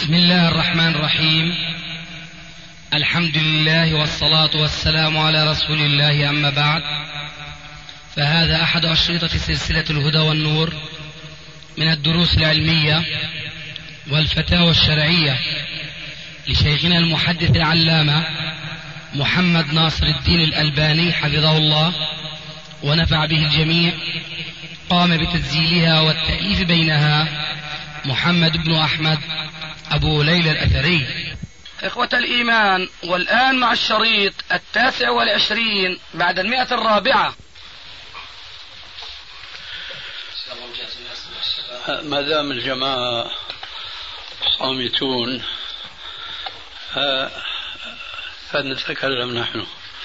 بسم الله الرحمن الرحيم. الحمد لله والصلاة والسلام على رسول الله، أما بعد، فهذا أحد أشرطة سلسلة الهدى والنور من الدروس العلمية والفتاوى الشرعية لشيخنا المحدث العلامة محمد ناصر الدين الألباني حفظه الله ونفع به الجميع. قام بتسجيلها والتأليف بينها محمد بن أحمد أبو ليلى الأثري. إخوة الإيمان، والآن مع الشريط 29 بعد 104. ما دام الجماعة صامتون فنتكلم نحن.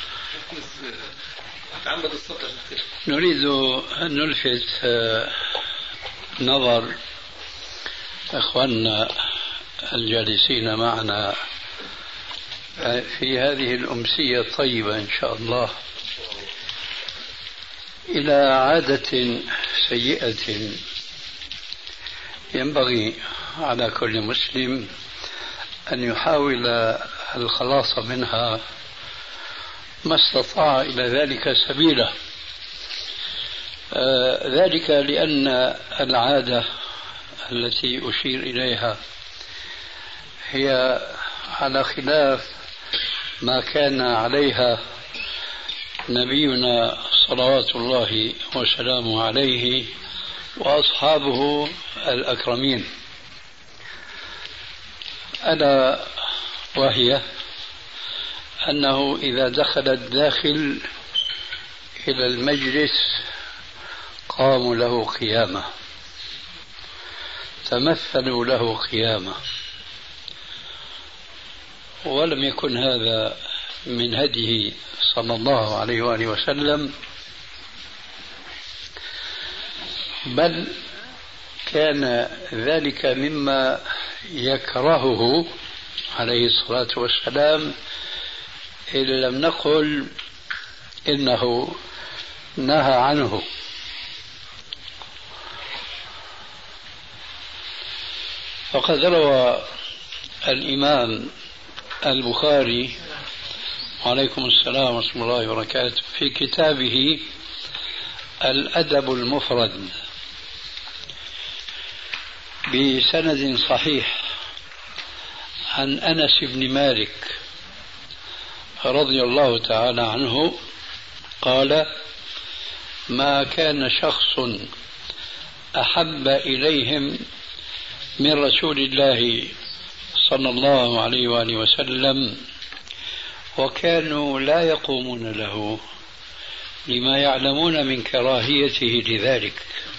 نريد أن نلفت نظر إخواننا الجالسين معنا في هذه الأمسية الطيبة إن شاء الله إلى عادة سيئة ينبغي على كل مسلم أن يحاول الخلاص منها ما استطاع إلى ذلك سبيلا. ذلك لأن العادة التي أشير إليها هي على خلاف ما كان عليها نبينا صلوات الله وسلامه عليه وأصحابه الأكرمين، ألا وهي أنه إذا دخل الداخل إلى المجلس قاموا له قيامة، تمثلوا له قيامة، ولم يكن هذا من هديه صلى الله عليه وآله وسلم، بل كان ذلك مما يكرهه عليه الصلاة والسلام، إن لم نقل إنه نهى عنه. فقد روى الإمام البخاري وعليكم السلام ورحمة الله وبركاته في كتابه الأدب المفرد بسند صحيح عن أنس بن مالك رضي الله تعالى عنه قال: ما كان شخص أحب إليهم من رسول الله صلى الله عليه وآله وسلم وكانوا لا يقومون له لما يعلمون من كراهيته لذلك.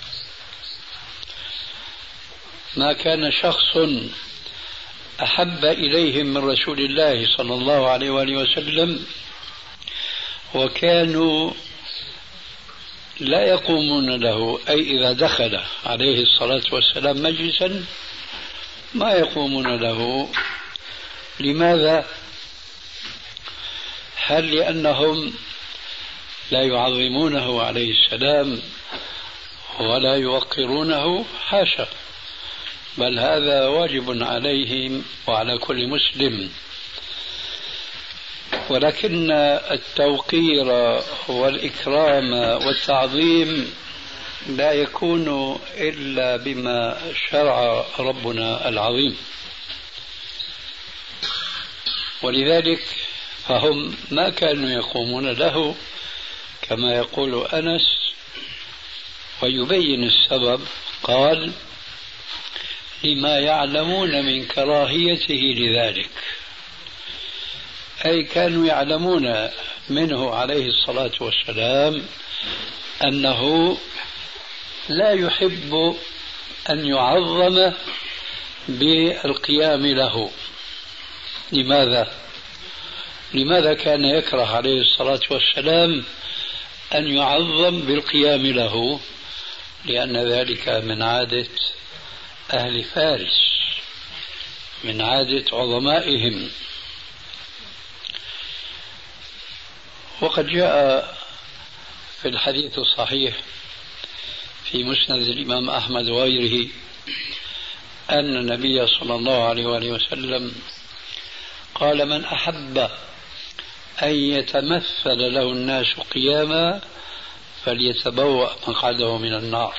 ما كان شخص أحب إليهم من رسول الله صلى الله عليه وآله وسلم وكانوا لا يقومون له، أي إذا دخل عليه الصلاة والسلام مجلسا ما يقومون له. لماذا؟ هل لأنهم لا يعظمونه عليه السلام ولا يوقرونه؟ حاشا، بل هذا واجب عليهم وعلى كل مسلم. ولكن التوقير والإكرام والتعظيم لا يكون إلا بما شرع ربنا العظيم، ولذلك فهم ما كانوا يقومون له كما يقول أنس، ويبين السبب قال: لما يعلمون من كراهيته لذلك، أي كانوا يعلمون منه عليه الصلاة والسلام أنه لا يحب أن يعظم بالقيام له. لماذا كان يكره عليه الصلاة والسلام أن يعظم بالقيام له؟ لأن ذلك من عادة أهل فارس، من عادة عظمائهم. وقد جاء في الحديث الصحيح في مسند الإمام أحمد وغيره أن النبي صلى الله عليه وآله وسلم قال: من أحب أن يتمثل له الناس قياما فليتبوأ مقعده من النار.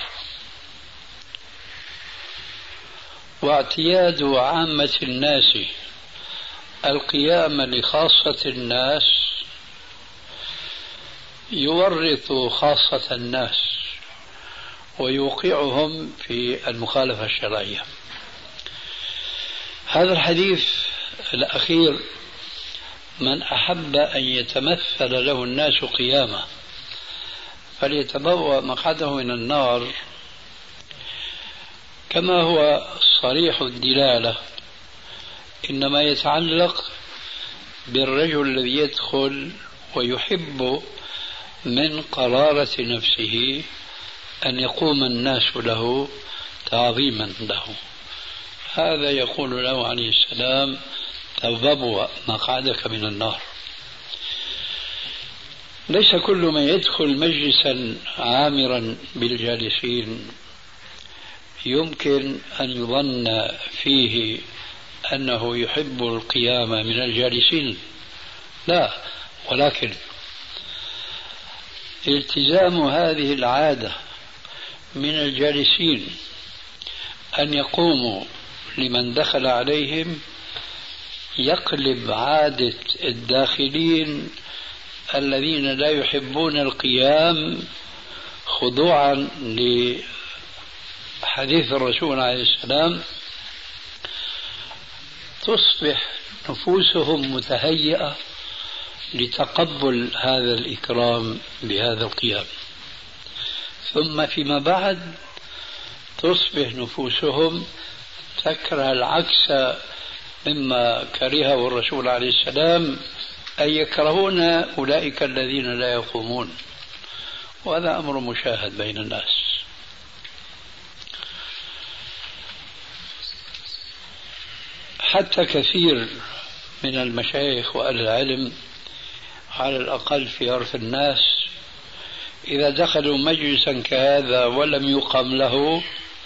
واعتياد عامة الناس القيام لخاصة الناس يورث خاصة الناس ويوقعهم في المخالفة الشرعية. هذا الحديث الأخير: من أحب أن يتمثل له الناس قياما فليتبوأ مقعده من النار، كما هو صريح الدلالة إنما يتعلق بالرجل الذي يدخل ويحب من قرارة نفسه أن يقوم الناس له تعظيما له. هذا يقول له عليه السلام: تبوأ مقعدك من النار. ليس كل من يدخل مجلسا عامرا بالجالسين يمكن أن يظن فيه أنه يحب القيام من الجالسين، لا، ولكن التزام هذه العادة من الجالسين أن يقوموا لمن دخل عليهم يقلب عادة الداخلين الذين لا يحبون القيام خضوعا لحديث الرسول عليه السلام، تصبح نفوسهم متهيئة لتقبل هذا الإكرام بهذا القيام، ثم فيما بعد تصبح نفوسهم تكره العكس مما كرهه الرسول عليه السلام، أي يكرهون أولئك الذين لا يقومون. وهذا أمر مشاهد بين الناس. حتى كثير من المشايخ وأهل العلم على الأقل في عرف الناس إذا دخلوا مجلسا كهذا ولم يقم له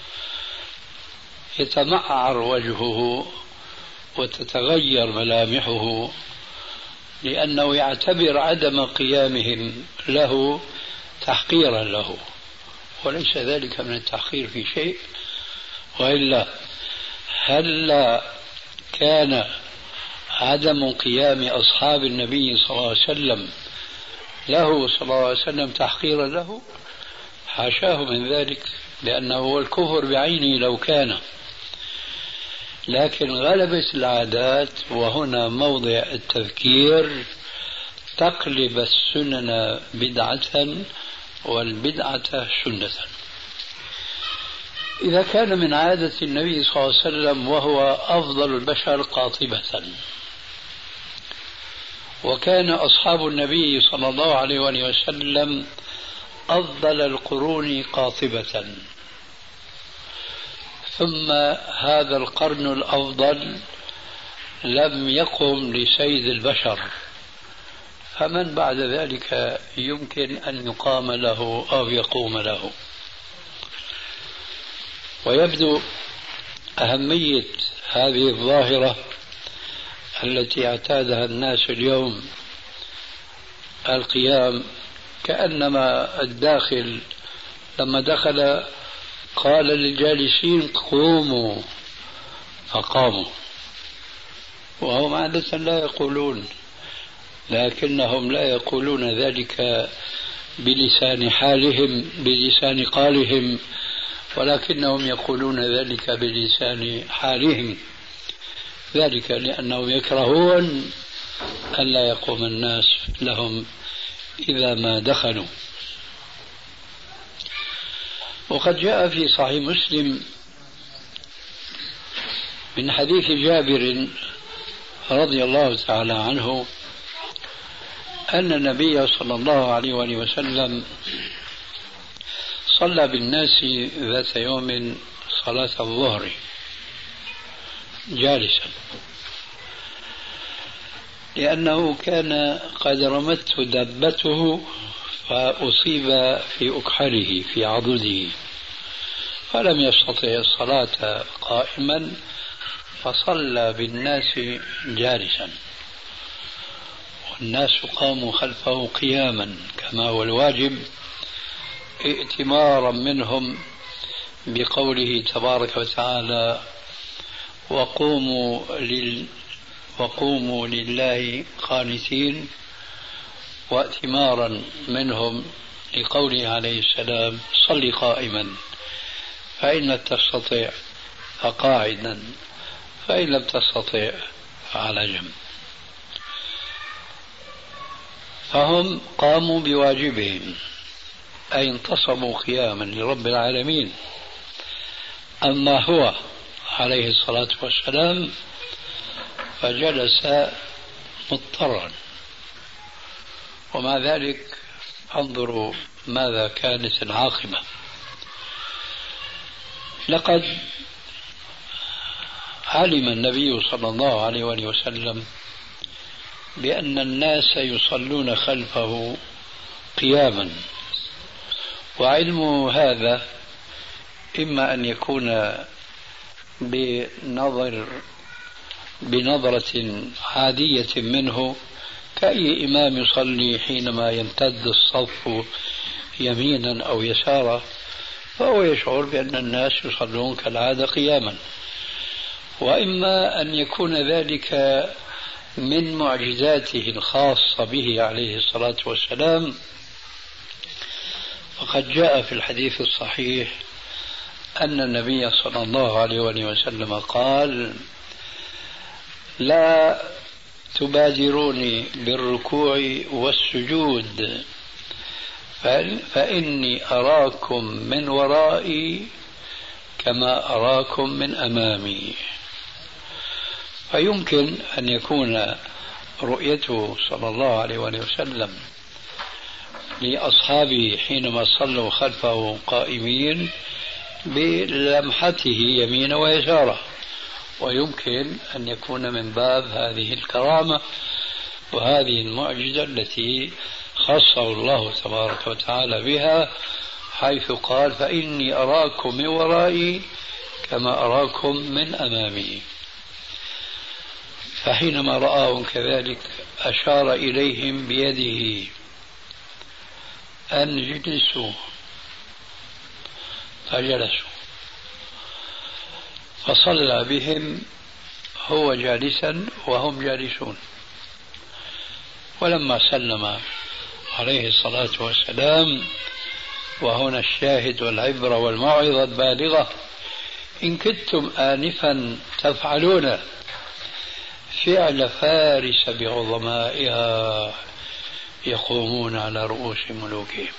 يتمعر وجهه وتتغير ملامحه، لأنه يعتبر عدم قيامهم له تحقيرا له، وليس ذلك من التحقير في شيء. وإلا هل كان عدم قيام أصحاب النبي صلى الله عليه وسلم له صلى الله عليه وسلم تحقيرا له؟ حاشاه من ذلك، لأنه هو الكفر بعينه لو كان. لكن غلبت العادات، وهنا موضع التذكير، تقلب السنن بدعة والبدعة سنة. إذا كان من عادة النبي صلى الله عليه وسلم وهو أفضل البشر قاطبة، وكان أصحاب النبي صلى الله عليه وسلم أفضل القرون قاطبة، ثم هذا القرن الأفضل لم يقم لسيد البشر، فمن بعد ذلك يمكن أن يقام له أو يقوم له؟ ويبدو أهمية هذه الظاهرة التي اعتادها الناس اليوم، القيام، كأنما الداخل لما دخل قال للجالسين قوموا فقاموا، وهم عادة لا يقولون، لكنهم لا يقولون ذلك بلسان حالهم بلسان قالهم، ولكنهم يقولون ذلك بلسان حالهم، ذلك لأنهم يكرهون أن لا يقوم الناس لهم إذا ما دخلوا. وقد جاء في صحيح مسلم من حديث جابر رضي الله تعالى عنه أن النبي صلى الله عليه وسلم صلى بالناس ذات يوم صلاة الظهر جالسا، لأنه كان قد رمته دابته فأصيب في أكحله في عضده، فلم يستطع الصلاة قائما فصلى بالناس جالسا، والناس قاموا خلفه قياما كما هو الواجب، ائتمارا منهم بقوله تبارك وتعالى: وقوموا لله قانتين، وائتمارا منهم لقوله عليه السلام: صل قائما فإن لم تستطع فقاعدا فإن لم تستطع فعلى جنب. فهم قاموا بواجبهم أي انتصبوا قياما لرب العالمين. أما هو عليه الصلاة والسلام فجلس مضطرا، ومع ذلك انظروا ماذا كانت العاقبة. لقد علم النبي صلى الله عليه وسلم بأن الناس يصلون خلفه قياما، وعلم هذا إما أن يكون بنظرة عادية منه كأي إمام يصلي حينما يمتد الصف يمينا أو يسارا، فهو يشعر بأن الناس يصلون كالعادة قياما، وإما أن يكون ذلك من معجزاته الخاصة به عليه الصلاة والسلام. فقد جاء في الحديث الصحيح أن النبي صلى الله عليه وسلم قال: لا تبادروني بالركوع والسجود فإني أراكم من ورائي كما أراكم من أمامي. فيمكن أن يكون رؤيته صلى الله عليه وسلم لأصحابه حينما صلوا خلفه قائمين بلمحته يمين ويساره، ويمكن أن يكون من باب هذه الكرامة وهذه المعجزة التي خصه الله تبارك وتعالى بها، حيث قال: فإني أراكم من ورائي كما أراكم من أمامي. فحينما رآهم كذلك أشار إليهم بيده أن يجلسوا، فجلسوا، فصلى بهم هو جالسا وهم جالسون. ولما سلم عليه الصلاة والسلام، وهنا الشاهد والعبرة والموعظة البالغة: إن كنتم آنفا تفعلون فعل فارس بعظمائها يقومون على رؤوس ملوكهم.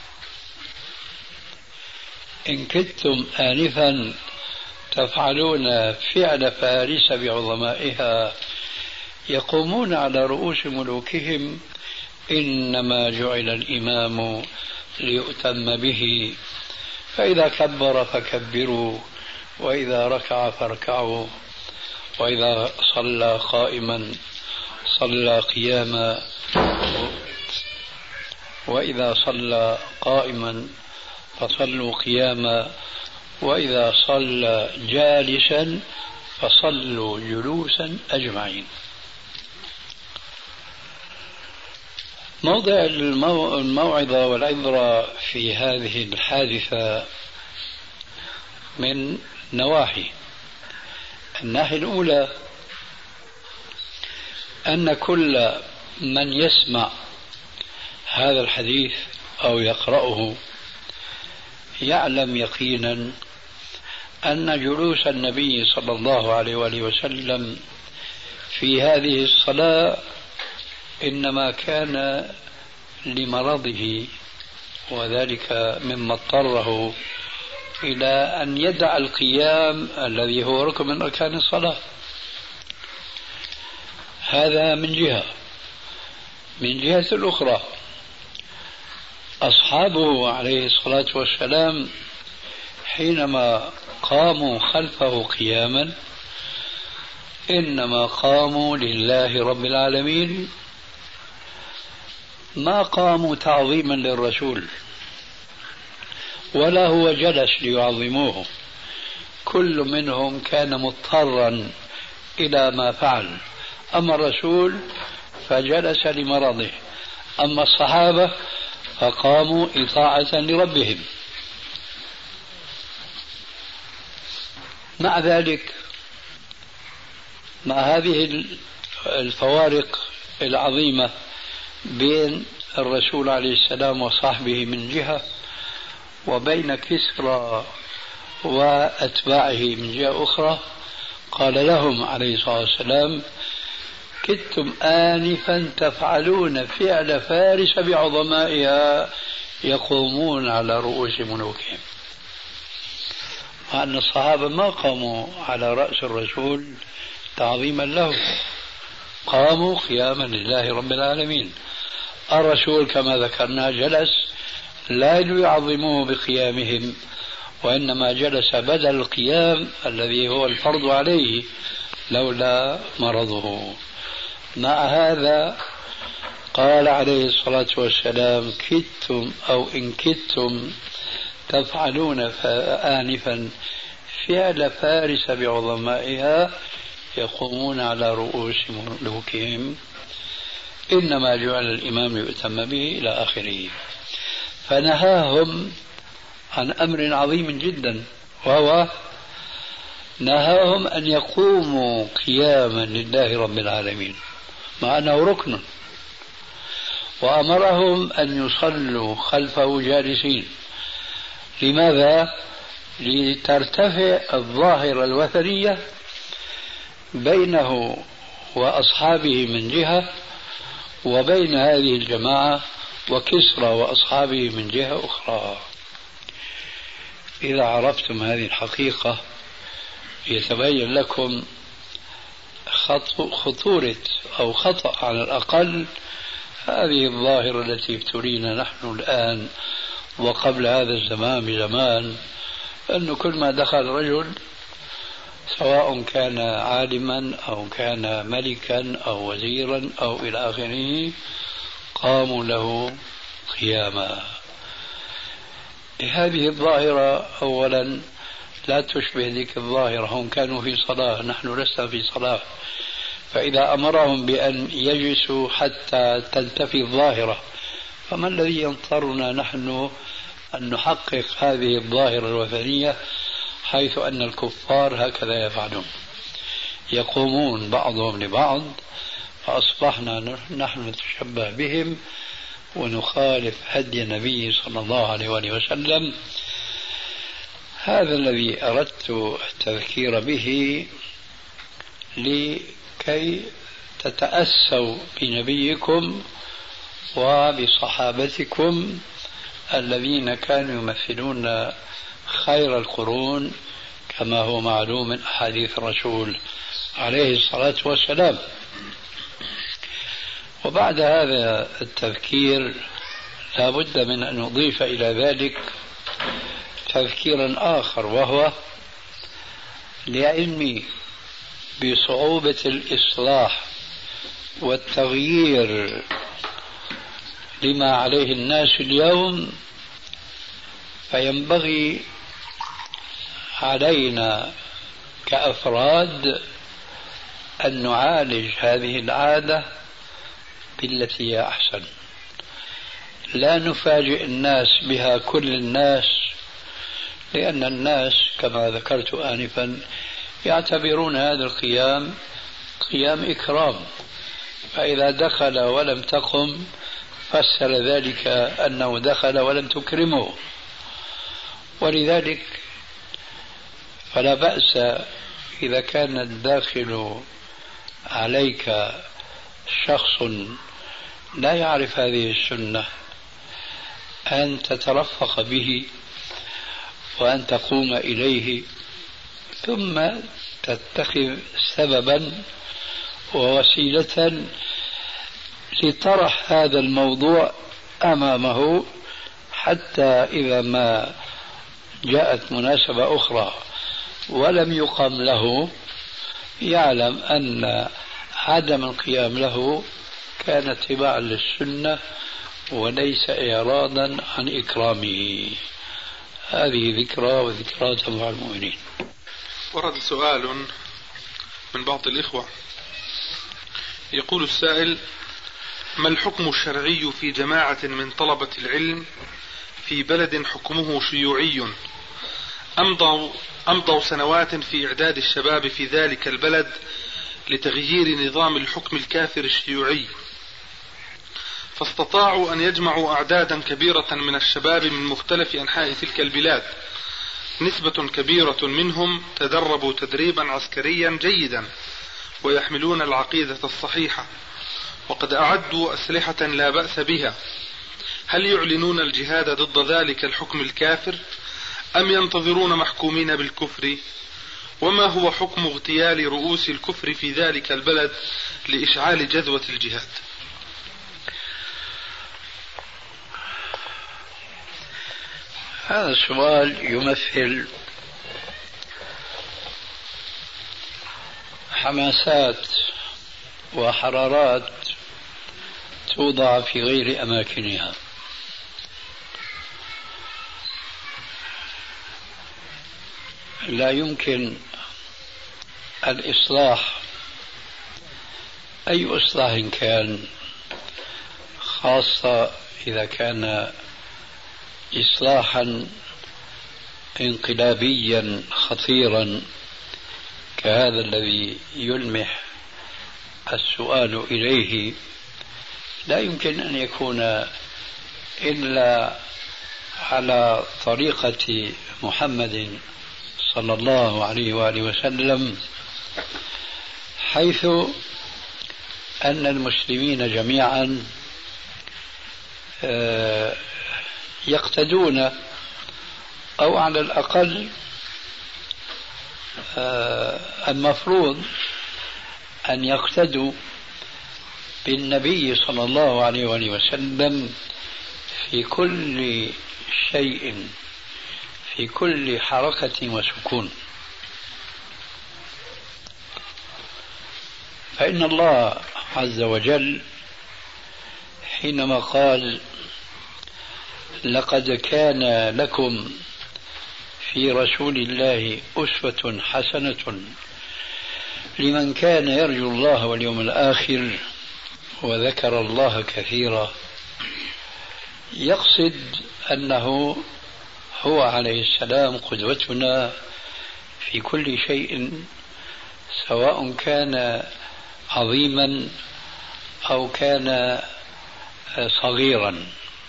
إن كنتم آنفا تفعلون فعل فارس بعظمائها يقومون على رؤوس ملوكهم، إنما جعل الإمام ليؤتم به، فإذا كبر فكبروا، وإذا ركع فاركعوا، وإذا صلى قائما صلى قياما، وإذا صلى قائما فصلوا قياما، وإذا صلى جالسا فصلوا جلوسا أجمعين. موضع الموعظة والعبرة في هذه الحادثة من نواحي. الناحية الأولى أن كل من يسمع هذا الحديث أو يقرأه يعلم يقينا أن جلوس النبي صلى الله عليه وسلم في هذه الصلاة إنما كان لمرضه، وذلك مما اضطره إلى أن يدع القيام الذي هو ركن من أركان الصلاة. هذا من جهة. من جهة الأخرى أصحابه عليه الصلاة والسلام حينما قاموا خلفه قياما إنما قاموا لله رب العالمين، ما قاموا تعظيما للرسول ولا هو جلس ليعظموه، كل منهم كان مضطرا إلى ما فعل. أما الرسول فجلس لمرضه، أما الصحابة فقاموا إطاعة لربهم. مع ذلك، مع هذه الفوارق العظيمة بين الرسول عليه السلام وصحبه من جهة، وبين كسرى وأتباعه من جهة أخرى، قال لهم عليه الصلاة والسلام: كدتم آنفا تفعلون فعل فارس بعظمائها يقومون على رؤوس ملوكهم. مع أن الصحابة ما قاموا على رأس الرسول تعظيما له، قاموا قياما لله رب العالمين. الرسول كما ذكرنا جلس لا ليعظموه بقيامهم، وإنما جلس بدل القيام الذي هو الفرض عليه لولا مرضه. مع هذا قال عليه الصلاة والسلام: كدتم أو إن كدتم تفعلون آنفا فعل فارس بعظمائها يقومون على رؤوس ملوكهم، إنما جعل الإمام يؤتم به إلى آخره. فنهاهم عن أمر عظيم جدا، وهو نهاهم أن يقوموا قياما لله رب العالمين مع أنه ركن، وأمرهم أن يصلوا خلفه جالسين. لماذا؟ لترتفع الظاهرة الوثنية بينه وأصحابه من جهة، وبين هذه الجماعة وكسرى وأصحابه من جهة أخرى. إذا عرفتم هذه الحقيقة يتبين لكم خطورة أو خطأ على الأقل هذه الظاهرة التي ابتلينا نحن الآن وقبل هذا الزمان بزمان، أنه كل ما دخل رجل سواء كان عالما أو كان ملكا أو وزيرا أو إلى آخره قاموا له قياما. هذه الظاهرة أولا لا تشبه ذيك الظاهرة، هم كانوا في صلاة، نحن لسنا في صلاة. فإذا أمرهم بأن يجلسوا حتى تنتفي الظاهرة، فما الذي ينطرنا نحن أن نحقق هذه الظاهرة الوثنية، حيث أن الكفار هكذا يفعلون، يقومون بعضهم لبعض، فأصبحنا نحن نتشبه بهم ونخالف هدي النبي صلى الله عليه وآله وسلم. هذا الذي أردت التذكير به لكي تتأسوا بنبيكم وبصحابتكم الذين كانوا يمثلون خير القرون كما هو معلوم من أحاديث الرسول عليه الصلاة والسلام. وبعد هذا التذكير لا بد من أن نضيف إلى ذلك تذكيرا آخر، وهو لعلمي بصعوبة الإصلاح والتغيير لما عليه الناس اليوم، فينبغي علينا كأفراد أن نعالج هذه العادة بالتي هي أحسن. لا نفاجئ الناس بها كل الناس، لأن الناس كما ذكرت آنفا يعتبرون هذا القيام قيام إكرام، فإذا دخل ولم تقم فسر ذلك أنه دخل ولم تكرمه. ولذلك فلا بأس إذا كان الداخل عليك شخص لا يعرف هذه السنة أن تترفق به وأن تقوم إليه، ثم تتخذ سببا ووسيلة لطرح هذا الموضوع أمامه، حتى إذا ما جاءت مناسبة أخرى ولم يقم له يعلم أن عدم القيام له كان اتباعا للسنة وليس إعراضا عن إكرامه. هذه ذكرى وذكرى تنفع المؤمنين. ورد سؤال من بعض الإخوة يقول السائل: ما الحكم الشرعي في جماعة من طلبة العلم في بلد حكمه شيوعي أمضوا سنوات في إعداد الشباب في ذلك البلد لتغيير نظام الحكم الكافر الشيوعي، فاستطاعوا أن يجمعوا أعدادا كبيرة من الشباب من مختلف أنحاء تلك البلاد، نسبة كبيرة منهم تدربوا تدريبا عسكريا جيدا ويحملون العقيدة الصحيحة وقد أعدوا أسلحة لا بأس بها، هل يعلنون الجهاد ضد ذلك الحكم الكافر أم ينتظرون محكومين بالكفر؟ وما هو حكم اغتيال رؤوس الكفر في ذلك البلد لإشعال جذوة الجهاد؟ هذا السؤال يمثل حماسات وحرارات توضع في غير أماكنها. لا يمكن الإصلاح، أي إصلاح كان، خاصة إذا كان إصلاحا انقلابيا خطيرا كهذا الذي يلمح السؤال إليه، لا يمكن أن يكون إلا على طريقة محمد صلى الله عليه وآله وسلم، حيث أن المسلمين جميعا يقتدون أو على الأقل المفروض أن يقتدوا بالنبي صلى الله عليه وآله وسلم في كل شيء، في كل حركة وسكون. فإن الله عز وجل حينما قال: لقد كان لكم في رسول الله أسوة حسنة لمن كان يرجو الله واليوم الآخر وذكر الله كثيرا، يقصد أنه هو عليه السلام قدوتنا في كل شيء، سواء كان عظيما أو كان صغيرا.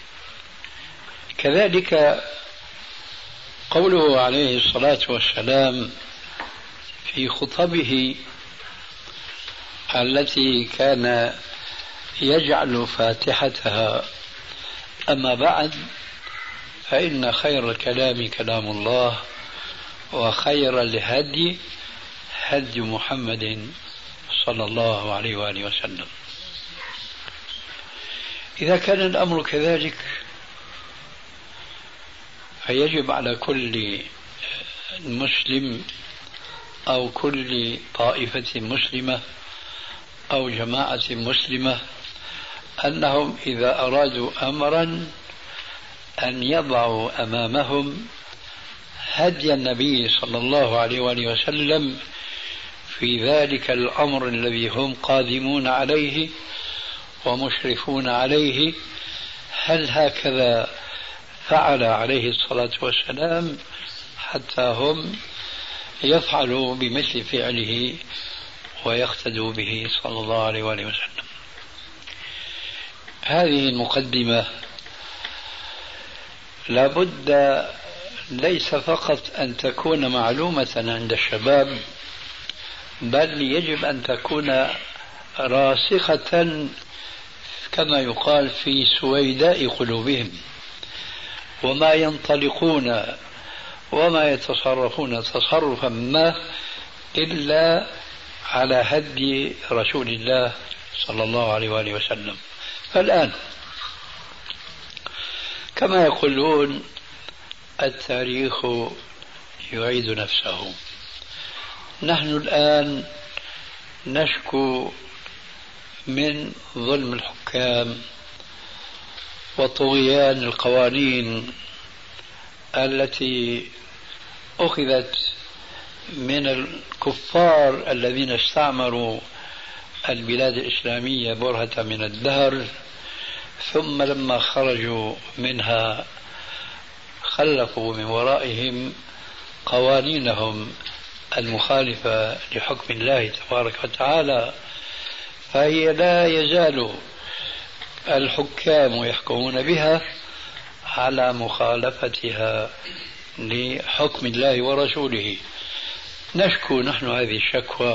كذلك قوله عليه الصلاة والسلام في خطبه التي كان يجعل فاتحتها: أما بعد فإن خير الكلام كلام الله وخير الهدي هدي محمد صلى الله عليه وآله وسلم. إذا كان الأمر كذلك فيجب على كل مسلم أو كل طائفة مسلمة أو جماعة مسلمة أنهم إذا أرادوا أمرا أن يضعوا أمامهم هدي النبي صلى الله عليه وآله وسلم في ذلك الأمر الذي هم قادمون عليه ومشرفون عليه. هل هكذا فعل عليه الصلاة والسلام حتى هم يفعلوا بمثل فعله ويقتدوا به صلى الله عليه وآله وسلم؟ هذه المقدمة لابد ليس فقط أن تكون معلومة عند الشباب، بل يجب أن تكون راسخة كما يقال في سويداء قلوبهم، وما ينطلقون وما يتصرفون تصرفا ما إلا على هدي رسول الله صلى الله عليه وآله وسلم. فالآن كما يقولون التاريخ يعيد نفسه. نحن الآن نشكو من ظلم الحكام وطغيان القوانين التي أخذت من الكفار الذين استعمروا البلاد الإسلامية برهة من الدهر، ثم لما خرجوا منها خلفوا من ورائهم قوانينهم المخالفة لحكم الله تبارك وتعالى، فهي لا يزال الحكام يحكمون بها على مخالفتها لحكم الله ورسوله. نشكو نحن هذه الشكوى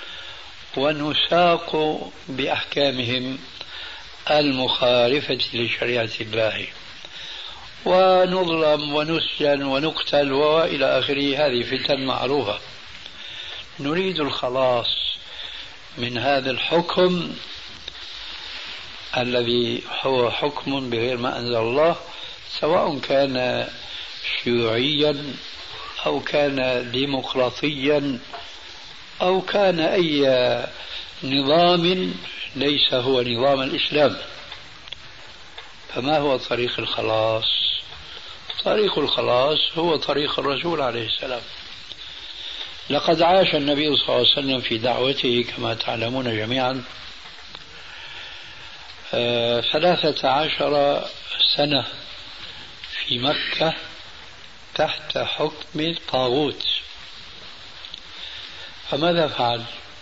ونساق بأحكامهم المخالفة لشريعة الله، ونظلم ونسجن ونقتل وإلى آخره. هذه فتن معروفة. نريد الخلاص من هذا الحكم الذي هو حكم بغير ما أنزل الله، سواء كان شيوعيا أو كان ديمقراطيا أو كان أي نظام ليس هو نظام الإسلام. فما هو طريق الخلاص؟ طريق الخلاص هو طريق الرسول عليه السلام. لقد عاش النبي صلى الله عليه وسلم في دعوته كما تعلمون جميعا 13 سنة في مكة تحت حكم الطاغوت. فماذا فعل؟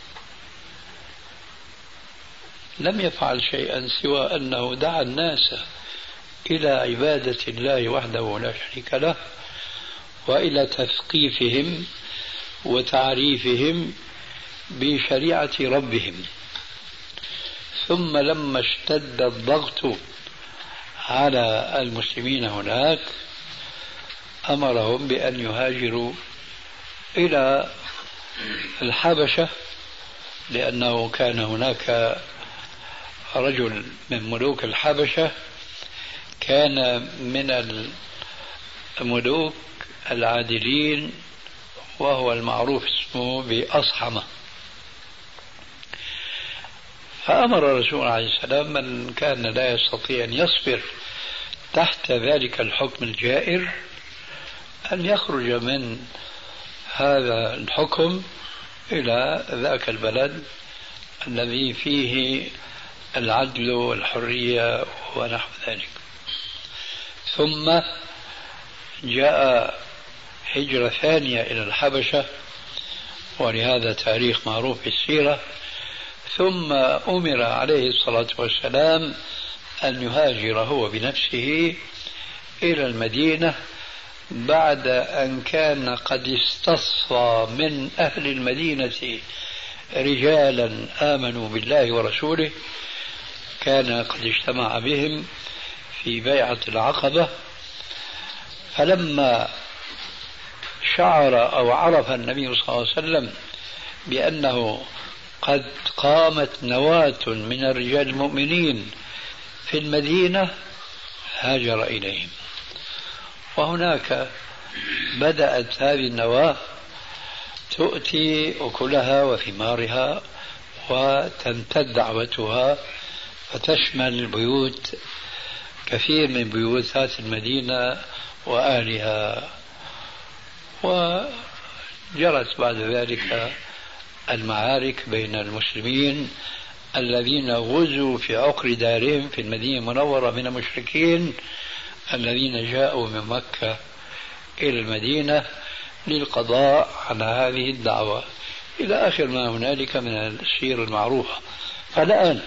لم يفعل شيئا سوى أنه دعا الناس إلى عبادة الله وحده لا شريك له، وإلى تثقيفهم وتعريفهم بشريعة ربهم. ثم لما اشتد الضغط على المسلمين هناك أمرهم بأن يهاجروا إلى الحبشة، لأنه كان هناك رجل من ملوك الحبشة كان من الملوك العادلين، وهو المعروف اسمه بأصحمة. فأمر الرسول عليه السلام من كان لا يستطيع أن يصبر تحت ذلك الحكم الجائر أن يخرج من هذا الحكم إلى ذاك البلد الذي فيه العدل والحرية ونحو ذلك. ثم جاء هجرة ثانية إلى الحبشة، ولهذا تاريخ معروف في السيرة. ثم أمر عليه الصلاة والسلام أن يهاجر هو بنفسه إلى المدينة بعد أن كان قد استصفى من أهل المدينة رجالا آمنوا بالله ورسوله، كان قد اجتمع بهم في بيعة العقبة. فلما شعر أو عرف النبي صلى الله عليه وسلم بأنه قد قامت نواة من الرجال المؤمنين في المدينة هاجر إليهم. وهناك بدأت هذه النواة تؤتي أكلها وثمارها وتمتد دعوتها فتشمل البيوت، كثير من بيوتات المدينة وأهلها. وجرت بعد ذلك المعارك بين المسلمين الذين غزوا في عقر دارهم في المدينة المنورة من المشركين الذين جاءوا من مكة إلى المدينة للقضاء على هذه الدعوة إلى آخر ما هنالك من السير المعروفة. فالآن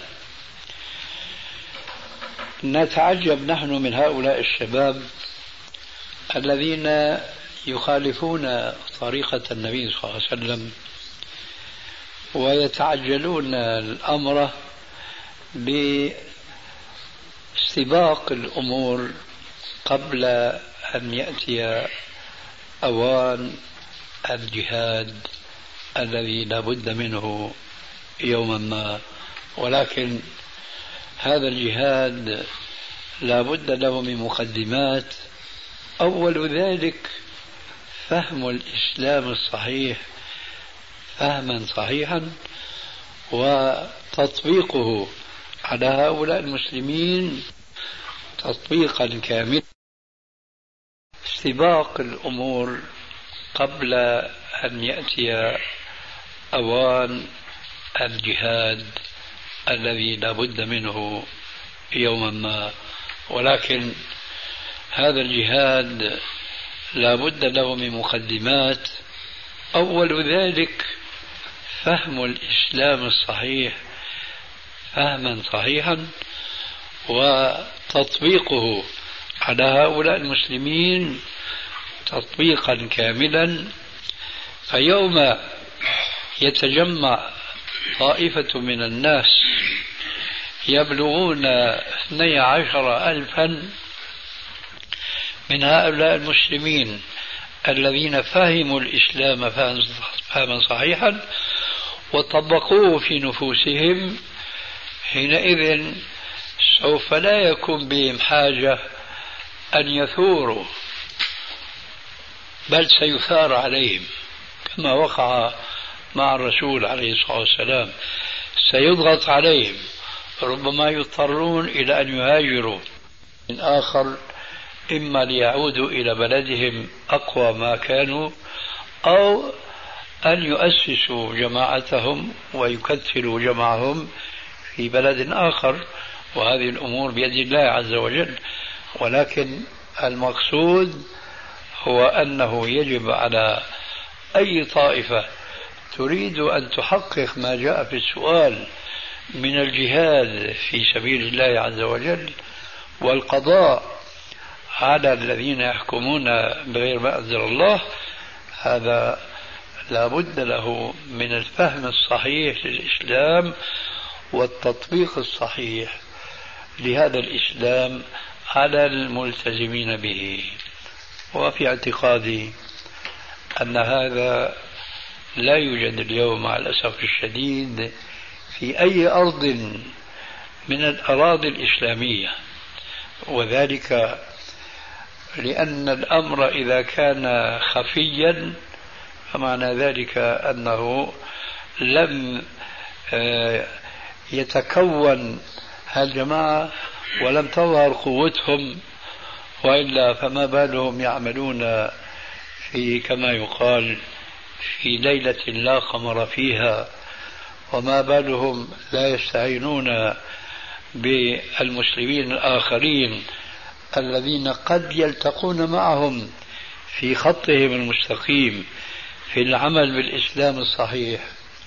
نتعجب نحن من هؤلاء الشباب الذين يخالفون طريقة النبي صلى الله عليه وسلم ويتعجلون الأمر باستباق الأمور قبل أن يأتي أوان الجهاد الذي لا بد منه يوما ما. ولكن هذا الجهاد لا بد له من مقدمات، أول ذلك فهم الإسلام الصحيح فهما صحيحا وتطبيقه على هؤلاء المسلمين تطبيقا كاملا. استباق الأمور قبل أن يأتي أوان الجهاد الذي لا بد منه يوما ما. ولكن هذا الجهاد لا بد له من مقدمات، أول ذلك فهم الإسلام الصحيح فهما صحيحا وتطبيقه على هؤلاء المسلمين تطبيقا كاملا. فيوم يتجمع طائفة من الناس يبلغون 12,000 من هؤلاء المسلمين الذين فهموا الإسلام فهما صحيحا وطبقوه في نفوسهم، حينئذ سوف لا يكون بهم حاجة أن يثوروا، بل سيثار عليهم كما وقع مع الرسول عليه الصلاة والسلام. سيضغط عليهم، ربما يضطرون إلى أن يهاجروا من آخر، إما ليعودوا إلى بلدهم أقوى ما كانوا، أو أن يؤسسوا جماعتهم ويكثروا جمعهم في بلد آخر، وهذه الأمور بيد الله عز وجل. ولكن المقصود هو أنه يجب على أي طائفة تريد أن تحقق ما جاء في السؤال من الجهاد في سبيل الله عز وجل والقضاء على الذين يحكمون بغير ما أنزل الله، هذا لا بد له من الفهم الصحيح للإسلام والتطبيق الصحيح لهذا الإسلام على الملتزمين به. وفي اعتقادي أن هذا لا يوجد اليوم مع الأسف الشديد في أي أرض من الأراضي الإسلامية، وذلك لأن الأمر إذا كان خفيا فمعنى ذلك أنه لم يتكون هالجماعة ولم تظهر قوتهم، وإلا فما بالهم يعملون في كما يقال في ليلة لا قمر فيها، وما بالهم لا يستعينون بالمسلمين الآخرين الذين قد يلتقون معهم في خطهم المستقيم في العمل بالإسلام الصحيح.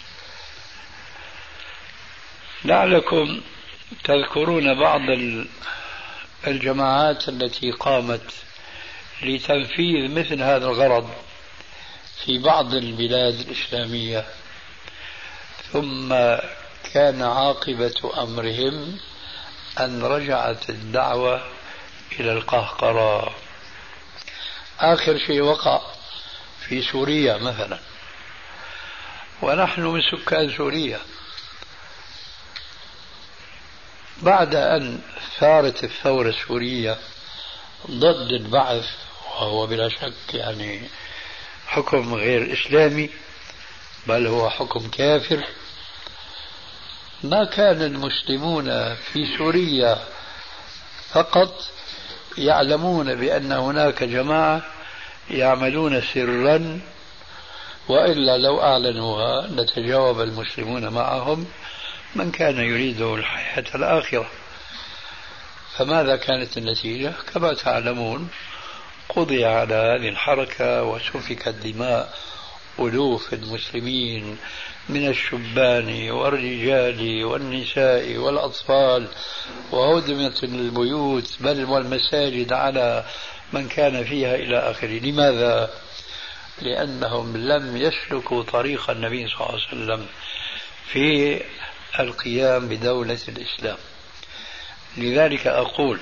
لعلكم تذكرون بعض الجماعات التي قامت لتنفيذ مثل هذا الغرض في بعض البلاد الإسلامية، ثم كان عاقبة أمرهم أن رجعت الدعوة إلى القهقرة. آخر شيء وقع في سوريا مثلا، ونحن من سكان سوريا. بعد أن ثارت الثورة السورية ضد البعث، وهو بلا شك يعني حكم غير إسلامي بل هو حكم كافر، ما كان المسلمون في سوريا فقط يعلمون بأن هناك جماعة يعملون سرا، وإلا لو أعلنوها لتجاوب المسلمون معهم من كان يريد الحياة الآخرة. فماذا كانت النتيجة؟ كما تعلمون قضي على هذه الحركة وسفكت دماء ألوف المسلمين من الشبان والرجال والنساء والأطفال، وهدمت البيوت بل والمساجد على من كان فيها إلى آخره. لماذا؟ لأنهم لم يسلكوا طريق النبي صلى الله عليه وسلم في القيام بدولة الإسلام. لذلك أقول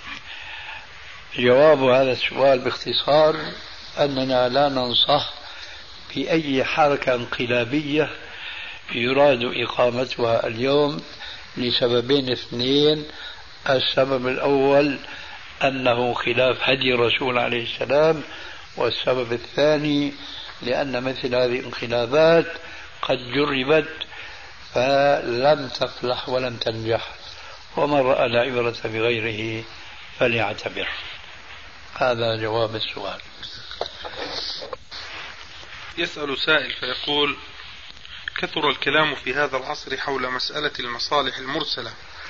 جواب هذا السؤال باختصار أننا لا ننصح بأي حركة انقلابية يراد إقامتها اليوم لسببين اثنين. السبب الأول أنه خلاف هدي الرسول عليه السلام، والسبب الثاني لأن مثل هذه الانقلابات قد جربت فلم تفلح ولم تنجح، ومن رأى العبرة بغيره فليعتبر. هذا جواب السؤال. يسأل سائل فيقول: كثر الكلام في هذا العصر حول مسألة المصالح المرسلة،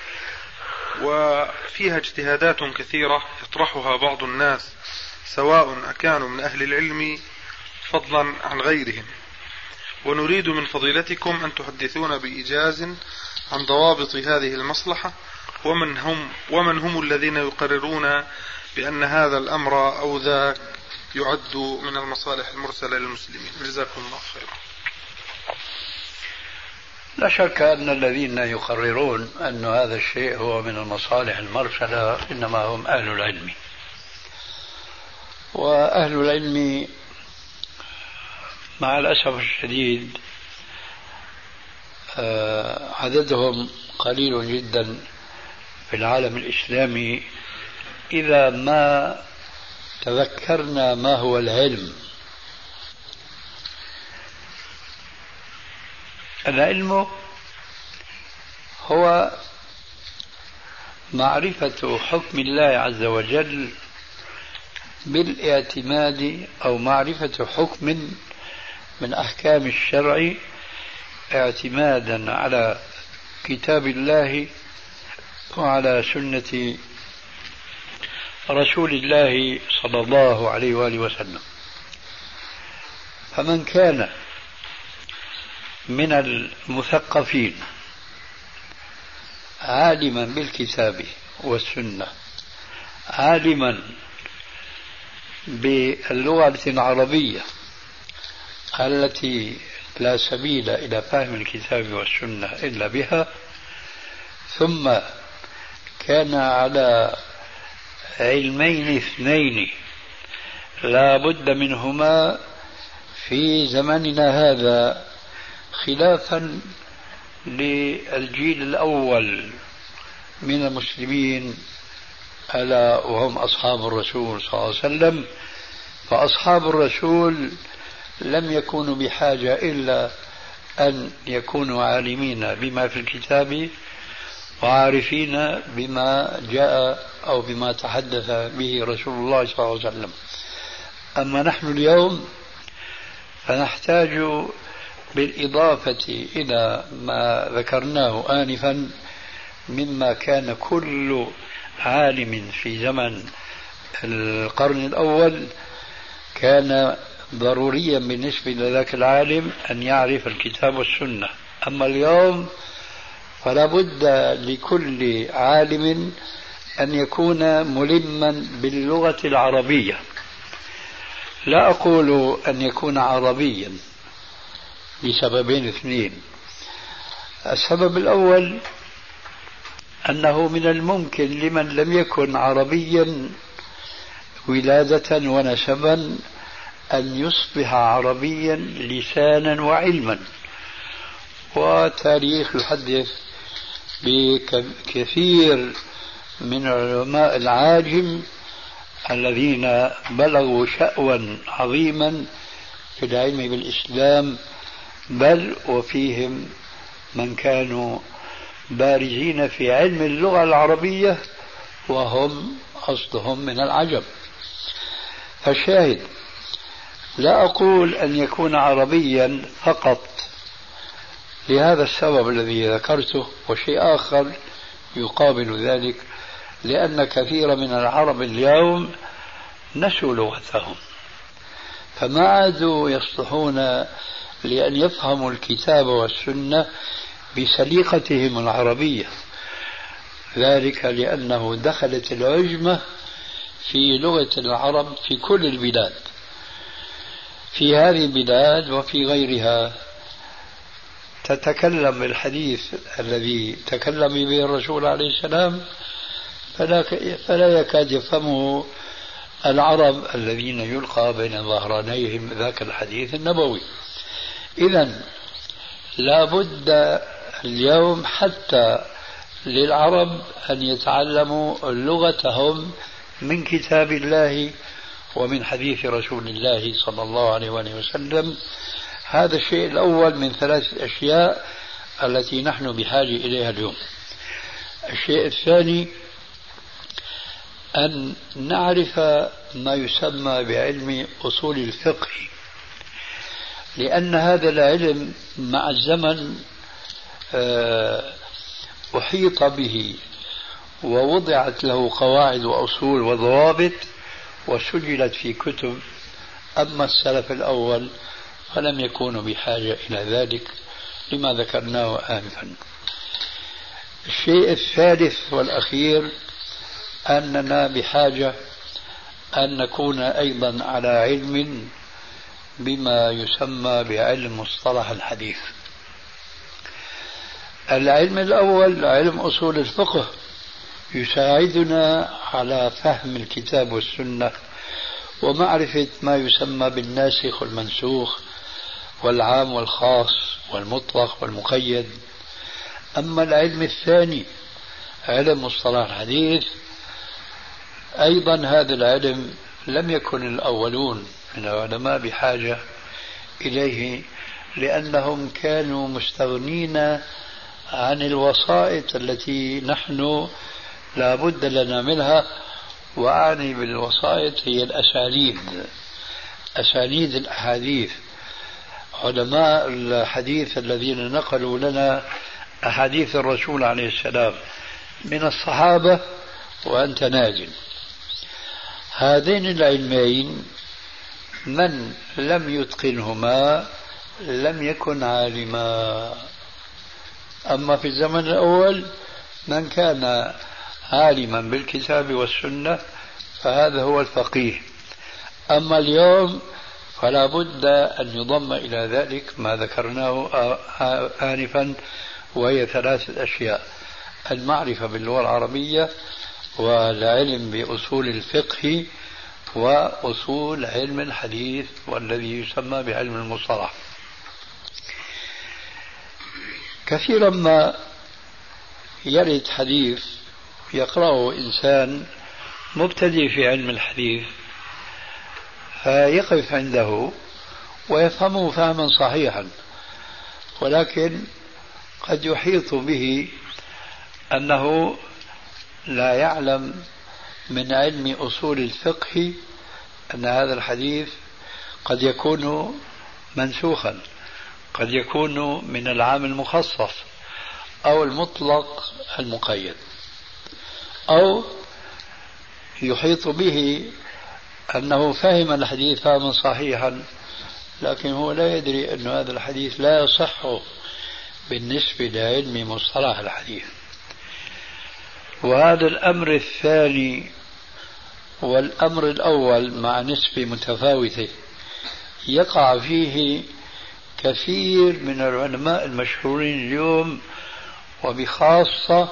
وفيها اجتهادات كثيرة يطرحها بعض الناس سواء أكانوا من أهل العلم فضلا عن غيرهم، ونريد من فضيلتكم أن تحدثون بإيجاز عن ضوابط هذه المصلحة، ومن هم الذين يقررون بأن هذا الأمر أو ذاك يعد من المصالح المرسلة للمسلمين. جزاكم الله خيرا. لا شك أن الذين يقررون أن هذا الشيء هو من المصالح المرسلة إنما هم أهل العلم، وأهل العلم مع الأسف الشديد عددهم قليل جدا في العالم الإسلامي إذا ما تذكرنا ما هو العلم. العلم هو معرفة حكم الله عز وجل بالاعتماد، أو معرفة حكم من أحكام الشرع اعتمادا على كتاب الله وعلى سنة رسول الله صلى الله عليه وآله وسلم. فمن كان من المثقفين عالما بالكتاب والسنة، عالما باللغة العربية التي لا سبيل إلى فهم الكتاب والسنة إلا بها، ثم كان على علمين اثنين لا بد منهما في زمننا هذا، خلافا للجيل الأول من المسلمين ألا وهم أصحاب الرسول صلى الله عليه وسلم. فأصحاب الرسول لم يكونوا بحاجة إلا أن يكونوا عالمين بما في الكتاب وعارفين بما جاء أو بما تحدث به رسول الله صلى الله عليه وسلم. أما نحن اليوم فنحتاج بالإضافة إلى ما ذكرناه آنفا مما كان كل عالم في زمن القرن الأول كان ضروريا بالنسبة لذاك العالم أن يعرف الكتاب والسنة. أما اليوم فلا بد لكل عالم أن يكون ملما باللغة العربية. لا أقول أن يكون عربيا لسببين اثنين. السبب الأول أنه من الممكن لمن لم يكن عربيا ولادة ونسبا أن يصبح عربيا لسانا وعلما، وتاريخ يحدث بكثير من علماء العاجم الذين بلغوا شأوا عظيما في العلم بالإسلام، بل وفيهم من كانوا بارزين في علم اللغة العربية وهم أصلهم من العجم. فالشاهد لا أقول أن يكون عربيا فقط لهذا السبب الذي ذكرته، وشيء آخر يقابل ذلك، لأن كثير من العرب اليوم نسوا لغتهم فما عادوا يصلحون لأن يفهموا الكتاب والسنة بسليقتهم العربية، ذلك لأنه دخلت العجمة في لغة العرب في كل البلاد، في هذه البلاد وفي غيرها تتكلم بالحديث الذي تكلم به الرسول عليه السلام فلا يكاد يفهمه العرب الذين يلقى بين ظهرانيهم ذاك الحديث النبوي. إذن لا بد اليوم حتى للعرب أن يتعلموا لغتهم من كتاب الله ومن حديث رسول الله صلى الله عليه وسلم. هذا الشيء الأول من ثلاث أشياء التي نحن بحاجة إليها اليوم. الشيء الثاني أن نعرف ما يسمى بعلم أصول الفقه، لأن هذا العلم مع الزمن أحيط به ووضعت له قواعد وأصول وضوابط وسجلت في كتب. أما السلف الأول فلم يكونوا بحاجة إلى ذلك لما ذكرناه آنفا. الشيء الثالث والأخير أننا بحاجة أن نكون أيضا على علم بما يسمى بعلم مصطلح الحديث. العلم الأول علم أصول الفقه يساعدنا على فهم الكتاب والسنة ومعرفة ما يسمى بالناسخ والمنسوخ والعام والخاص والمطلق والمقيد. أما العلم الثاني علم مصطلح الحديث، أيضا هذا العلم لم يكن الأولون من العلماء بحاجة إليه، لأنهم كانوا مستغنين عن الوسائط التي نحن لا بد لنا منها. وأعني بالوسائط هي أسانيد الأحاديث. علماء الحديث الذين نقلوا لنا أحاديث الرسول عليه السلام من الصحابة وأنت ناجل، هذين العلمين من لم يتقنهما لم يكن عالما. أما في الزمن الأول من كان عالما بالكتاب والسنة فهذا هو الفقيه. أما اليوم فلا بد أن يضم إلى ذلك ما ذكرناه آنفا، وهي ثلاثة أشياء: المعرفة باللغة العربية، والعلم بأصول الفقه، وأصول علم الحديث والذي يسمى بعلم المصطلح. كثيرا ما يرد حديث يقرأه إنسان مبتدئ في علم الحديث فيقف عنده ويفهمه فهما صحيحا، ولكن قد يحيط به أنه لا يعلم من علم أصول الفقه أن هذا الحديث قد يكون منسوخا، قد يكون من العام المخصص أو المطلق المقيد، أو يحيط به أنه فهم الحديث فهما صحيحا لكن هو لا يدري أن هذا الحديث لا يصح بالنسبة لعلم مصطلح الحديث. وهذا الأمر الثاني والأمر الأول مع نسبة متفاوتة يقع فيه كثير من العلماء المشهورين اليوم، وبخاصة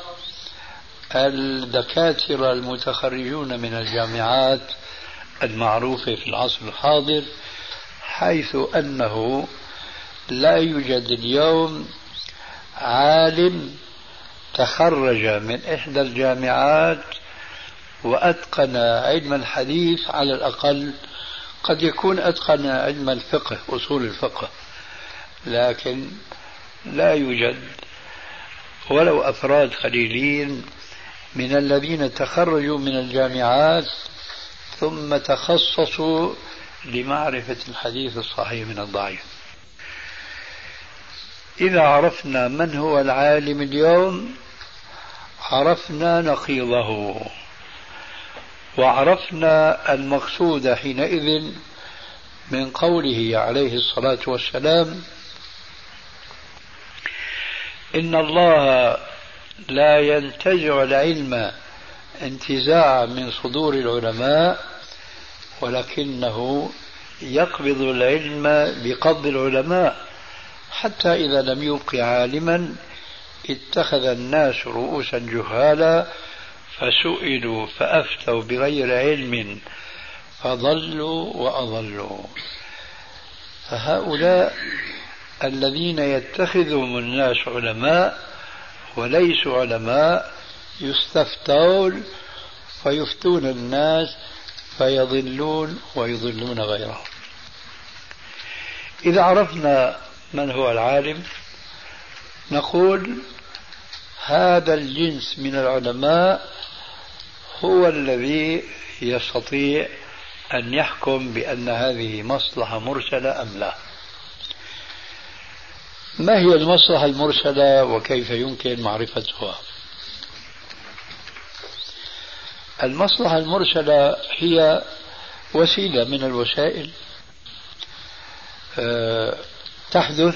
الدكاترة المتخرجون من الجامعات المعروفة في العصر الحاضر، حيث أنه لا يوجد اليوم عالم تخرج من إحدى الجامعات وأتقن علم الحديث، على الأقل قد يكون أتقن علم الفقه أصول الفقه، لكن لا يوجد ولو أفراد قليلين من الذين تخرجوا من الجامعات ثم تخصصوا لمعرفة الحديث الصحيح من الضعيف. إذا عرفنا من هو العالم اليوم عرفنا نقيضه، وعرفنا المقصود حينئذ من قوله عليه الصلاة والسلام: إن الله لا ينتزع العلم انتزاعا من صدور العلماء ولكنه يقبض العلم بقبض العلماء، حتى إذا لم يبق عالما اتخذ الناس رؤوسا جهالا فسئلوا فأفتوا بغير علم فضلوا وأضلوا. فهؤلاء الذين يتخذهم الناس علماء وليسوا علماء يستفتون فيفتون الناس فيضلون ويضلون غيرهم. إذا عرفنا من هو العالم نقول هذا الجنس من العلماء هو الذي يستطيع أن يحكم بأن هذه مصلحة مرسلة أم لا. ما هي المصلحة المرسلة وكيف يمكن معرفتها؟ المصلحة المرسلة هي وسيلة من الوسائل تحدث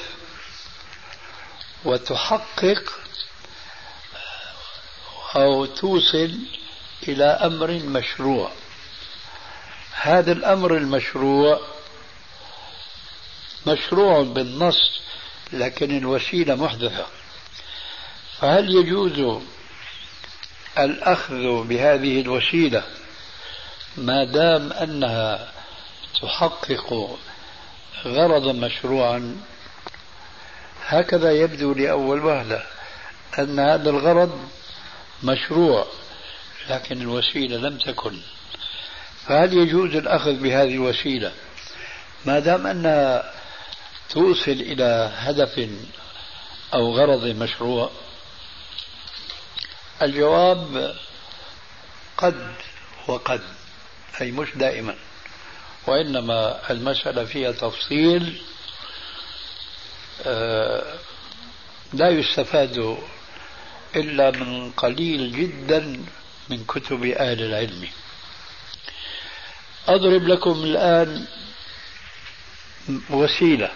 وتحقق أو توصل إلى أمر مشروع. هذا الأمر المشروع مشروع بالنص، لكن الوسيلة محدثة. فهل يجوز الأخذ بهذه الوسيلة ما دام أنها تحقق غرضا مشروعا؟ هكذا يبدو لأول وهلة أن هذا الغرض مشروع لكن الوسيلة لم تكن. فهل يجوز الأخذ بهذه الوسيلة ما دام أنها توصل إلى هدف أو غرض مشروع؟ الجواب قد وقد، أي مش دائما، وإنما المسألة فيها تفصيل لا يستفاد إلا من قليل جدا من كتب أهل العلم. أضرب لكم الآن وسيلة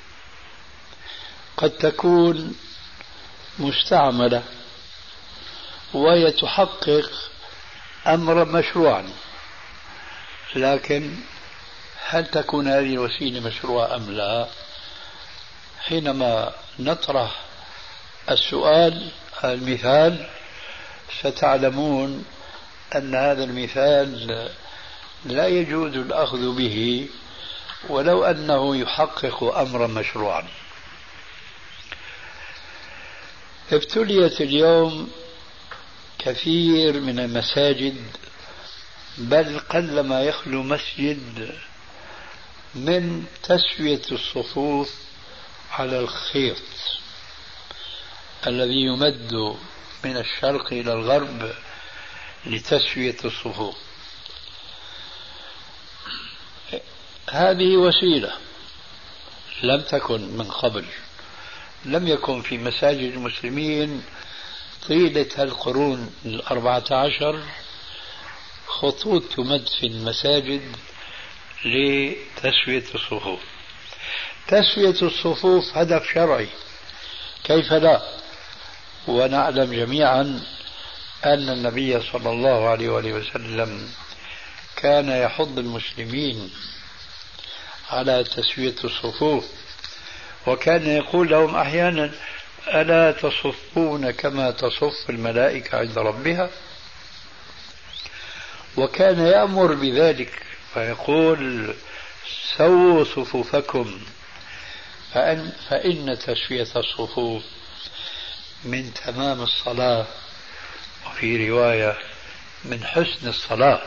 قد تكون مستعملة وهي تحقق أمرا مشروعا، لكن هل تكون هذه الوسيلة مشروعة أم لا؟ حينما نطرح السؤال المثال ستعلمون أن هذا المثال لا يجوز الأخذ به ولو أنه يحقق أمرا مشروعا. ابتليت اليوم كثير من المساجد، بل قلما يخلو مسجد، من تسوية الصفوف على الخيط الذي يمد من الشرق إلى الغرب لتسوية الصفوف. هذه وسيلة لم تكن من قبل، لم يكن في مساجد المسلمين طيلة القرون 14 خطوط تمد في المساجد لتسوية الصفوف. تسوية الصفوف هدف شرعي، كيف لا؟ ونعلم جميعا أن النبي صلى الله عليه وسلم كان يحض المسلمين على تسوية الصفوف، وكان يقول لهم أحيانا: ألا تصفون كما تصف الملائكة عند ربها؟ وكان يأمر بذلك فيقول: سووا صفوفكم فإن تسوية الصفوف من تمام الصلاة، وفي رواية من حسن الصلاة.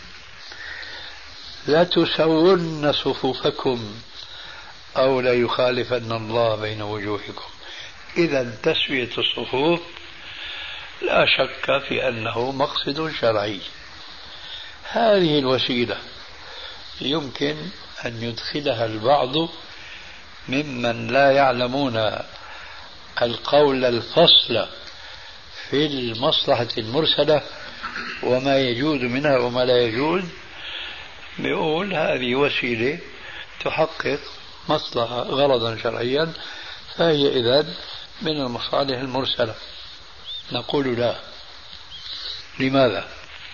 لا تسون صفوفكم أو لا يخالفن الله بين وجوهكم. إذا تسوية الصفوف لا شك في أنه مقصد شرعي. هذه الوسيلة يمكن أن يدخلها البعض ممن لا يعلمون القول الفصل في المصلحة المرسلة وما يجوز منها وما لا يجوز، بيقول هذه وسيلة تحقق مصلحة غرضا شرعيا فهي إذن من المصالح المرسلة. نقول لا. لماذا؟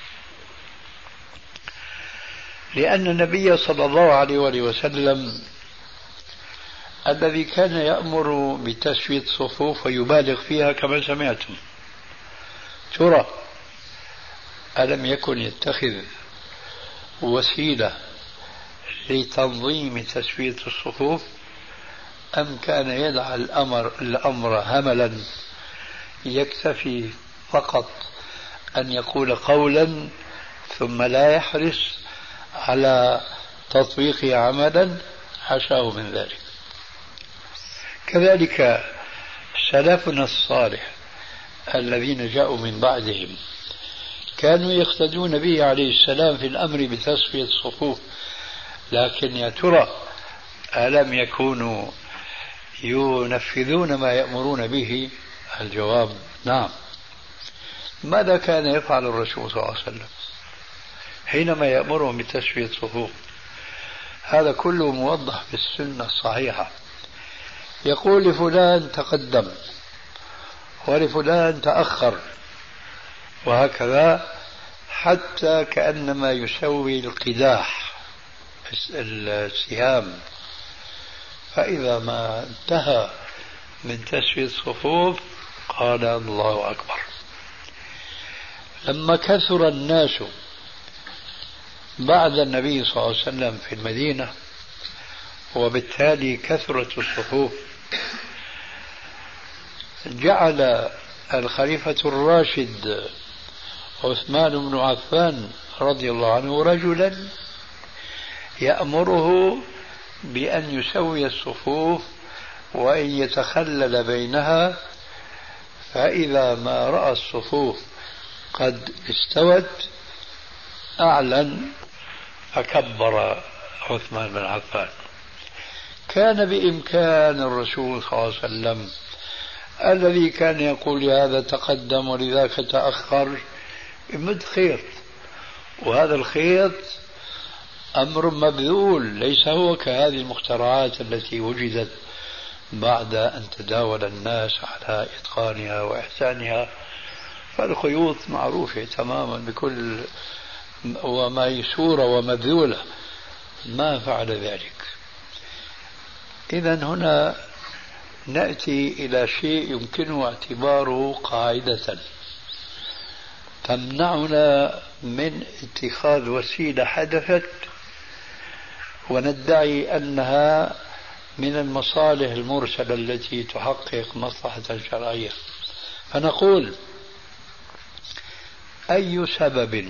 لأن النبي صلى الله عليه وسلم الذي كان يأمر بتسوية الصفوف ويبالغ فيها كما سمعتم، ترى ألم يكن يتخذ وسيلة لتنظيم تسوية الصفوف، أم كان يدع الأمر هملا يكتفي فقط أن يقول قولا ثم لا يحرص على تطبيقه عملا؟ حاشاه من ذلك. كذلك سلفنا الصالح الذين جاءوا من بعدهم كانوا يقتدون به عليه السلام في الأمر بتصفية الصفوف، لكن يا ترى ألم يكونوا ينفذون ما يأمرون به؟ الجواب نعم. ماذا كان يفعل الرسول صلى الله عليه وسلم حينما يأمرهم بتسوية الصفوف؟ هذا كله موضح في السنة الصحيحة. يقول لفلان تقدم ولفلان تأخر، وهكذا حتى كأنما يسوي القداح السهام. فإذا ما انتهى من تسوية الصفوف قال الله أكبر. لما كثر الناس بعد النبي صلى الله عليه وسلم في المدينة وبالتالي كثرة الصفوف، جعل الخليفة الراشد عثمان بن عفان رضي الله عنه رجلا يأمره بأن يسوي الصفوف وأن يتخلل بينها، فإذا ما رأى الصفوف قد استوت أعلن فكبر عثمان بن عفان. كان بإمكان الرسول صلى الله عليه وسلم الذي كان يقول لهذا تقدم ولذاك تأخر يمد خيط، وهذا الخيط أمر مبذول، ليس هو كهذه المخترعات التي وجدت بعد أن تداول الناس على إتقانها وإحسانها. فالخيوط معروفة تماما بكل وميسورة ومبذولة، ما فعل ذلك. إذن هنا نأتي إلى شيء يمكنه اعتباره قاعدة تمنعنا من اتخاذ وسيلة حدثت وندعي أنها من المصالح المرسلة التي تحقق مصلحة شرعية. فنقول: أي سبب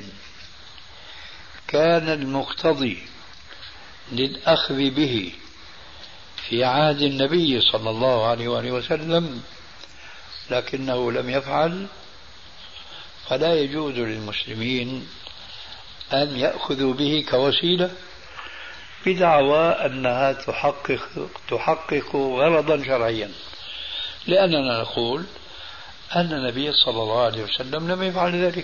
كان المقتضي للأخذ به في عهد النبي صلى الله عليه وآله وسلم لكنه لم يفعل، فلا يجوز للمسلمين أن يأخذوا به كوسيلة بدعوى أنها تحقق غرضا شرعيا، لأننا نقول أن النبي صلى الله عليه وسلم لم يفعل ذلك.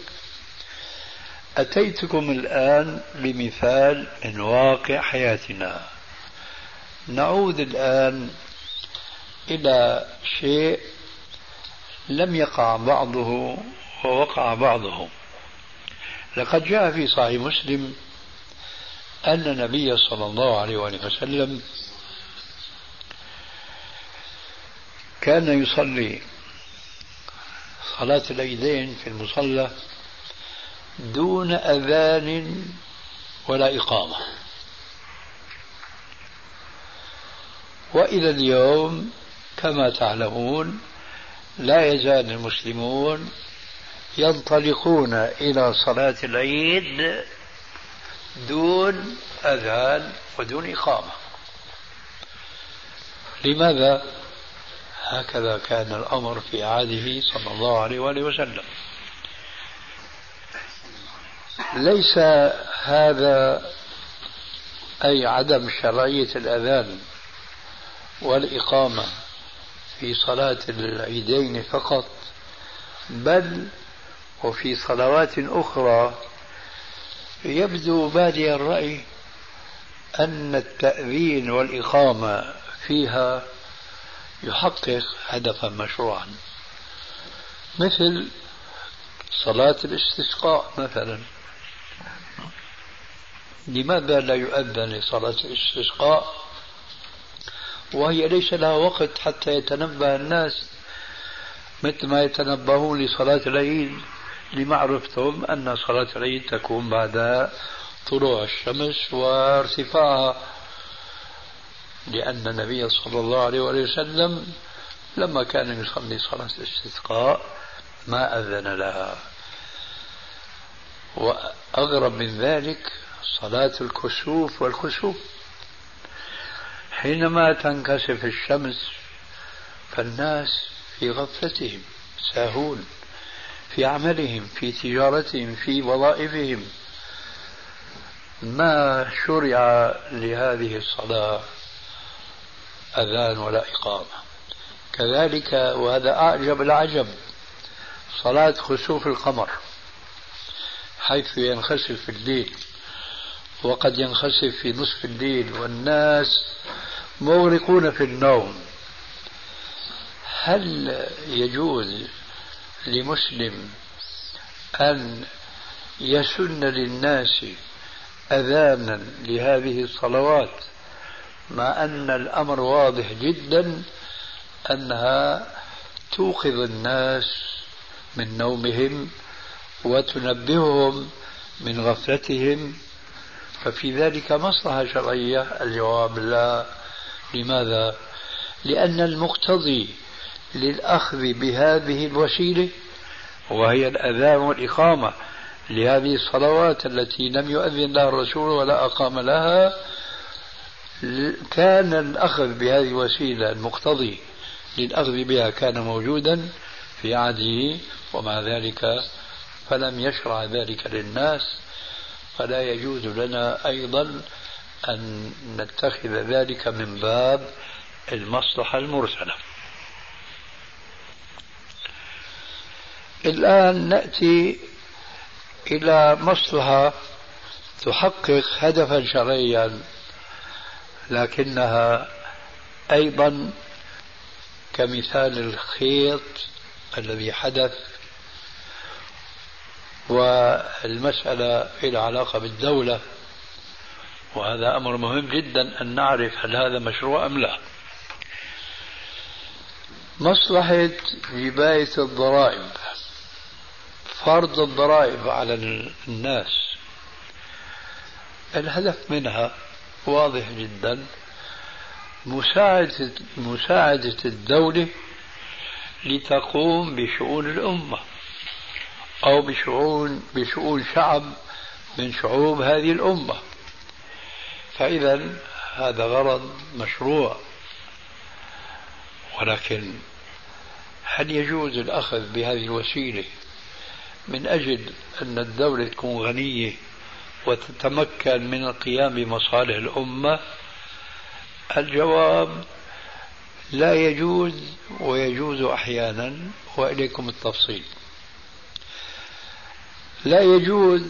أتيتكم الآن بمثال من واقع حياتنا. نعود الآن إلى شيء لم يقع بعضه ووقع بعضه. لقد جاء في صحيح مسلم أن النبي صلى الله عليه وسلم كان يصلي صلاة العيدين في المصلى دون أذان ولا إقامة. وإلى اليوم كما تعلمون لا يزال المسلمون ينطلقون إلى صلاة العيد دون أذان ودون إقامة. لماذا؟ هكذا كان الأمر في عهده صلى الله عليه وآله وسلم. ليس هذا أي عدم شرعية الأذان والإقامة في صلاة العيدين فقط، بل وفي صلوات أخرى يبدو بادي الرأي أن التأذين والإقامة فيها يحقق هدفا مشروعا، مثل صلاة الاستسقاء مثلا. لماذا لا يؤذن لصلاة الاستسقاء وهي ليس لها وقت حتى يتنبه الناس مثل ما يتنبهون لصلاة العيد لمعرفتهم أن صلاة العيد تكون بعد طلوع الشمس وارتفاعها؟ لأن النبي صلى الله عليه وسلم لما كان يصلي صلاة الاستسقاء ما أذن لها. وأغرب من ذلك صلاة الكسوف والخسوف، حينما تنكسف الشمس فالناس في غفلتهم ساهون في عملهم، في تجارتهم، في وظائفهم، ما شرع لهذه الصلاة أذان ولا إقامة. كذلك وهذا أعجب العجب صلاة خسوف القمر، حيث ينخسف في الليل، وقد ينخسف في نصف الليل والناس مغرقون في النوم. هل يجوز لمسلم أن يسن للناس أذانا لهذه الصلوات مع أن الأمر واضح جدا أنها توقظ الناس من نومهم وتنبههم من غفلتهم، ففي ذلك مصلحة شرعية؟ الجواب لا. لماذا؟ لأن المقتضي للأخذ بهذه الوسيلة وهي الأذان والإقامة لهذه الصلوات التي لم يؤذن لها الرسول ولا أقام لها، كان الأخذ بهذه الوسيلة المقتضي للأخذ بها كان موجودا في عهده، ومع ذلك فلم يشرع ذلك للناس، فلا يجوز لنا أيضا أن نتخذ ذلك من باب المصلحة المرسلة. الآن نأتي إلى مصلحة تحقق هدفا شرعيا، لكنها أيضا كمثال الخيط الذي حدث، والمسألة إلى علاقة بالدولة، وهذا أمر مهم جدا أن نعرف هل هذا مشروع أم لا. مصلحة جباية الضرائب، فرض الضرائب على الناس، الهدف منها واضح جدا، مساعدة الدولة لتقوم بشؤون الأمة أو بشؤون شعب من شعوب هذه الأمة. فإذا هذا غرض مشروع، ولكن هل يجوز الأخذ بهذه الوسيلة من أجل أن الدولة تكون غنية وتتمكن من القيام بمصالح الأمة؟ الجواب لا يجوز، ويجوز أحيانا، وإليكم التفصيل. لا يجوز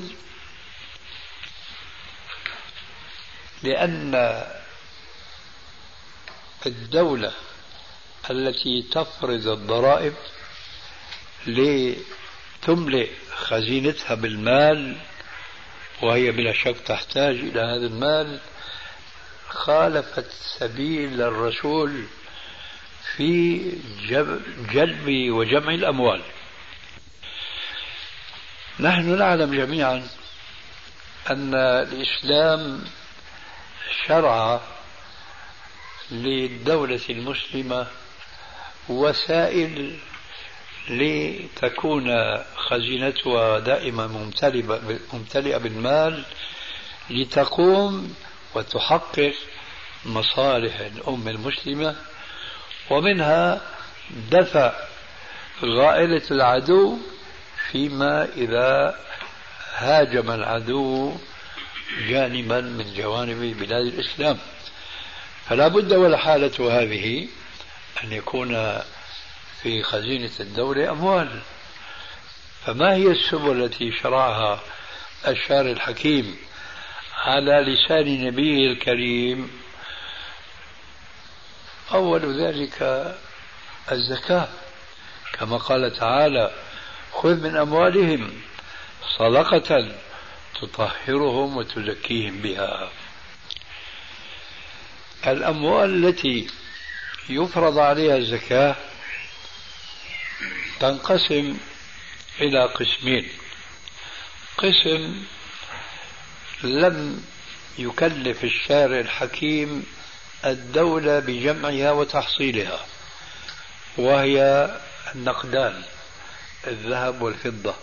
لأن الدولة التي تفرض الضرائب لتملئ خزينتها بالمال، وهي بلا شك تحتاج إلى هذا المال، خالفت سبيل الرسول في جلب وجمع الأموال. نحن نعلم جميعا أن الإسلام شرع للدولة المسلمة وسائل لتكون خزينتها دائما ممتلئة بالمال، لتقوم وتحقق مصالح الأمة المسلمة، ومنها دفع غائلة العدو فيما إذا هاجم العدو جانبا من جوانب بلاد الإسلام. فلا بد والحالة هذه أن يكون في خزينة الدولة أموال. فما هي السبل التي شرعها الشارع الحكيم على لسان نبيه الكريم؟ أول ذلك الزكاة، كما قال تعالى: خذ من أموالهم صدقة تطهرهم وتزكيهم بها. الأموال التي يفرض عليها الزكاة تنقسم إلى قسمين: قسم لم يكلف الشارع الحكيم الدولة بجمعها وتحصيلها، وهي النقدان، الذهب والفضة.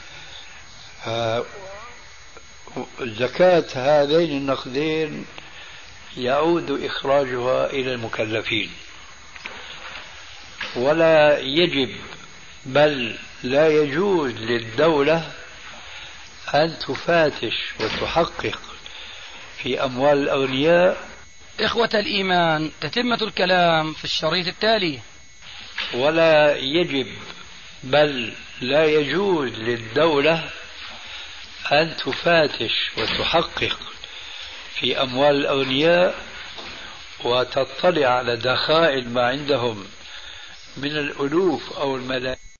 زكاة هذين النقدين يعود إخراجها إلى المكلفين، ولا يجب بل لا يجوز للدولة أن تفتش وتحقق في أموال الأغنياء. إخوة الإيمان، تتمة الكلام في الشريط التالي. ولا يجب بل لا يجوز للدولة أن تفتش وتحقق في أموال الأغنياء وتطلع على دخائل ما عندهم من الألوف أو الملايين